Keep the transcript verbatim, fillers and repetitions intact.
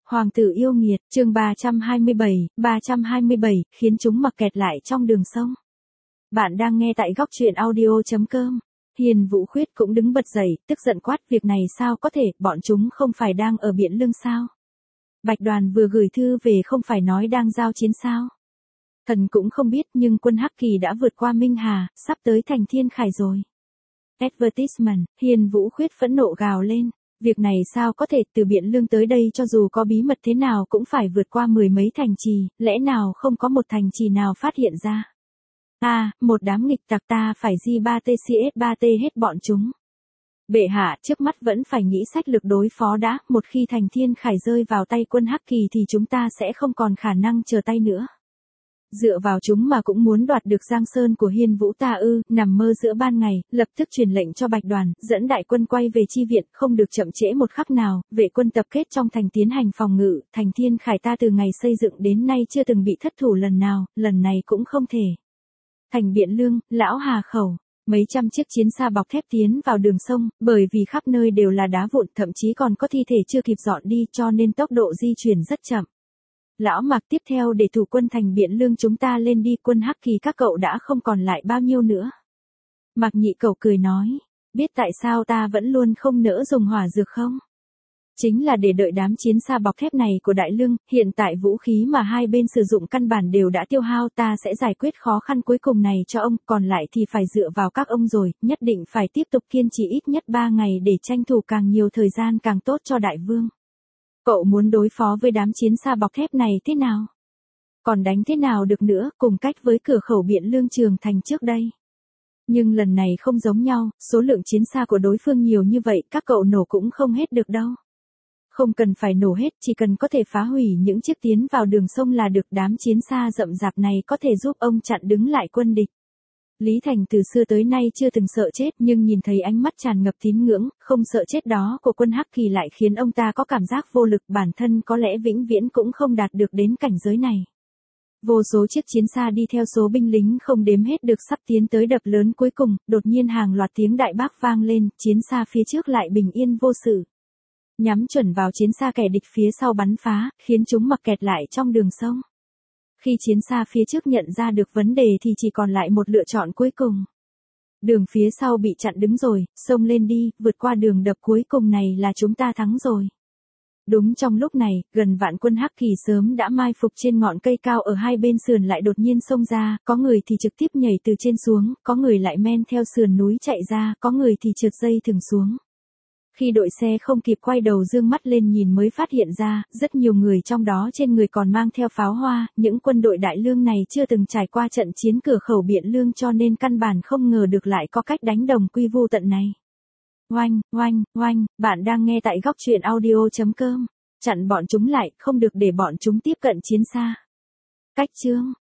Hoàng tử yêu nghiệt, chương ba trăm hai mươi bảy, ba trăm hai mươi bảy, khiến chúng mặc kẹt lại trong đường sông. Bạn đang nghe tại góc truyện audio chấm com. Hiền Vũ Khuyết cũng đứng bật dậy, tức giận quát, việc này sao có thể, bọn chúng không phải đang ở Biện Lương sao? Bạch Đoàn vừa gửi thư về không phải nói đang giao chiến sao? Thần cũng không biết, nhưng quân Hắc Kỳ đã vượt qua Minh Hà, sắp tới thành Thiên Khải rồi. Advertisement, Hiền Vũ Khuyết phẫn nộ gào lên. Việc này sao có thể, từ Biện Lương tới đây cho dù có bí mật thế nào cũng phải vượt qua mười mấy thành trì, lẽ nào không có một thành trì nào phát hiện ra. À, một đám nghịch tặc, ta phải gi ba tê xê ét ba tê hết bọn chúng. Bệ hạ, trước mắt vẫn phải nghĩ sách lược đối phó đã, một khi thành Thiên Khải rơi vào tay quân Hắc Kỳ thì chúng ta sẽ không còn khả năng chờ tay nữa. Dựa vào chúng mà cũng muốn đoạt được Giang Sơn của Hiên Vũ ta ư? Nằm mơ giữa ban ngày, lập tức truyền lệnh cho Bạch Đoàn, dẫn đại quân quay về chi viện, không được chậm trễ một khắc nào, vệ quân tập kết trong thành tiến hành phòng ngự, thành Thiên Khải ta từ ngày xây dựng đến nay chưa từng bị thất thủ lần nào, lần này cũng không thể. Thành Biện Lương, Lão Hà Khẩu, mấy trăm chiếc chiến xa bọc thép tiến vào đường sông, bởi vì khắp nơi đều là đá vụn, thậm chí còn có thi thể chưa kịp dọn đi, cho nên tốc độ di chuyển rất chậm. Lão Mạc, tiếp theo để thủ quân thành Biện Lương chúng ta lên đi, quân Hắc Kỳ các cậu đã không còn lại bao nhiêu nữa. Mạc Nhị Cẩu cười nói, biết tại sao ta vẫn luôn không nỡ dùng hỏa dược không? Chính là để đợi đám chiến xa bọc thép này của Đại Lương, hiện tại vũ khí mà hai bên sử dụng căn bản đều đã tiêu hao, ta sẽ giải quyết khó khăn cuối cùng này cho ông, còn lại thì phải dựa vào các ông rồi, nhất định phải tiếp tục kiên trì ít nhất ba ngày để tranh thủ càng nhiều thời gian càng tốt cho Đại Vương. Cậu muốn đối phó với đám chiến xa bọc thép này thế nào? Còn đánh thế nào được nữa, cùng cách với cửa khẩu Biện Lương Trường Thành trước đây. Nhưng lần này không giống nhau, số lượng chiến xa của đối phương nhiều như vậy, các cậu nổ cũng không hết được đâu. Không cần phải nổ hết, chỉ cần có thể phá hủy những chiếc tiến vào đường sông là được, đám chiến xa rậm rạp này có thể giúp ông chặn đứng lại quân địch. Lý Thành từ xưa tới nay chưa từng sợ chết, nhưng nhìn thấy ánh mắt tràn ngập tín ngưỡng, không sợ chết đó của quân Hắc Kỳ lại khiến ông ta có cảm giác vô lực, bản thân có lẽ vĩnh viễn cũng không đạt được đến cảnh giới này. Vô số chiếc chiến xa đi theo số binh lính không đếm hết được sắp tiến tới đập lớn cuối cùng, đột nhiên hàng loạt tiếng đại bác vang lên, chiến xa phía trước lại bình yên vô sự. Nhắm chuẩn vào chiến xa kẻ địch phía sau bắn phá, khiến chúng mặc kẹt lại trong đường sông. Khi chiến xa phía trước nhận ra được vấn đề thì chỉ còn lại một lựa chọn cuối cùng. Đường phía sau bị chặn đứng rồi, xông lên đi, vượt qua đường đập cuối cùng này là chúng ta thắng rồi. Đúng trong lúc này, gần vạn quân Hắc Kỳ sớm đã mai phục trên ngọn cây cao ở hai bên sườn lại đột nhiên xông ra, có người thì trực tiếp nhảy từ trên xuống, có người lại men theo sườn núi chạy ra, có người thì trượt dây thừng xuống. Khi đội xe không kịp quay đầu dương mắt lên nhìn mới phát hiện ra, rất nhiều người trong đó trên người còn mang theo pháo hoa, những quân đội Đại Lương này chưa từng trải qua trận chiến cửa khẩu Biện Lương cho nên căn bản không ngờ được lại có cách đánh đồng quy vu tận này. Oanh, oanh, oanh, bạn đang nghe tại góc truyện audio chấm com. Chặn bọn chúng lại, không được để bọn chúng tiếp cận chiến xa. Cách chương,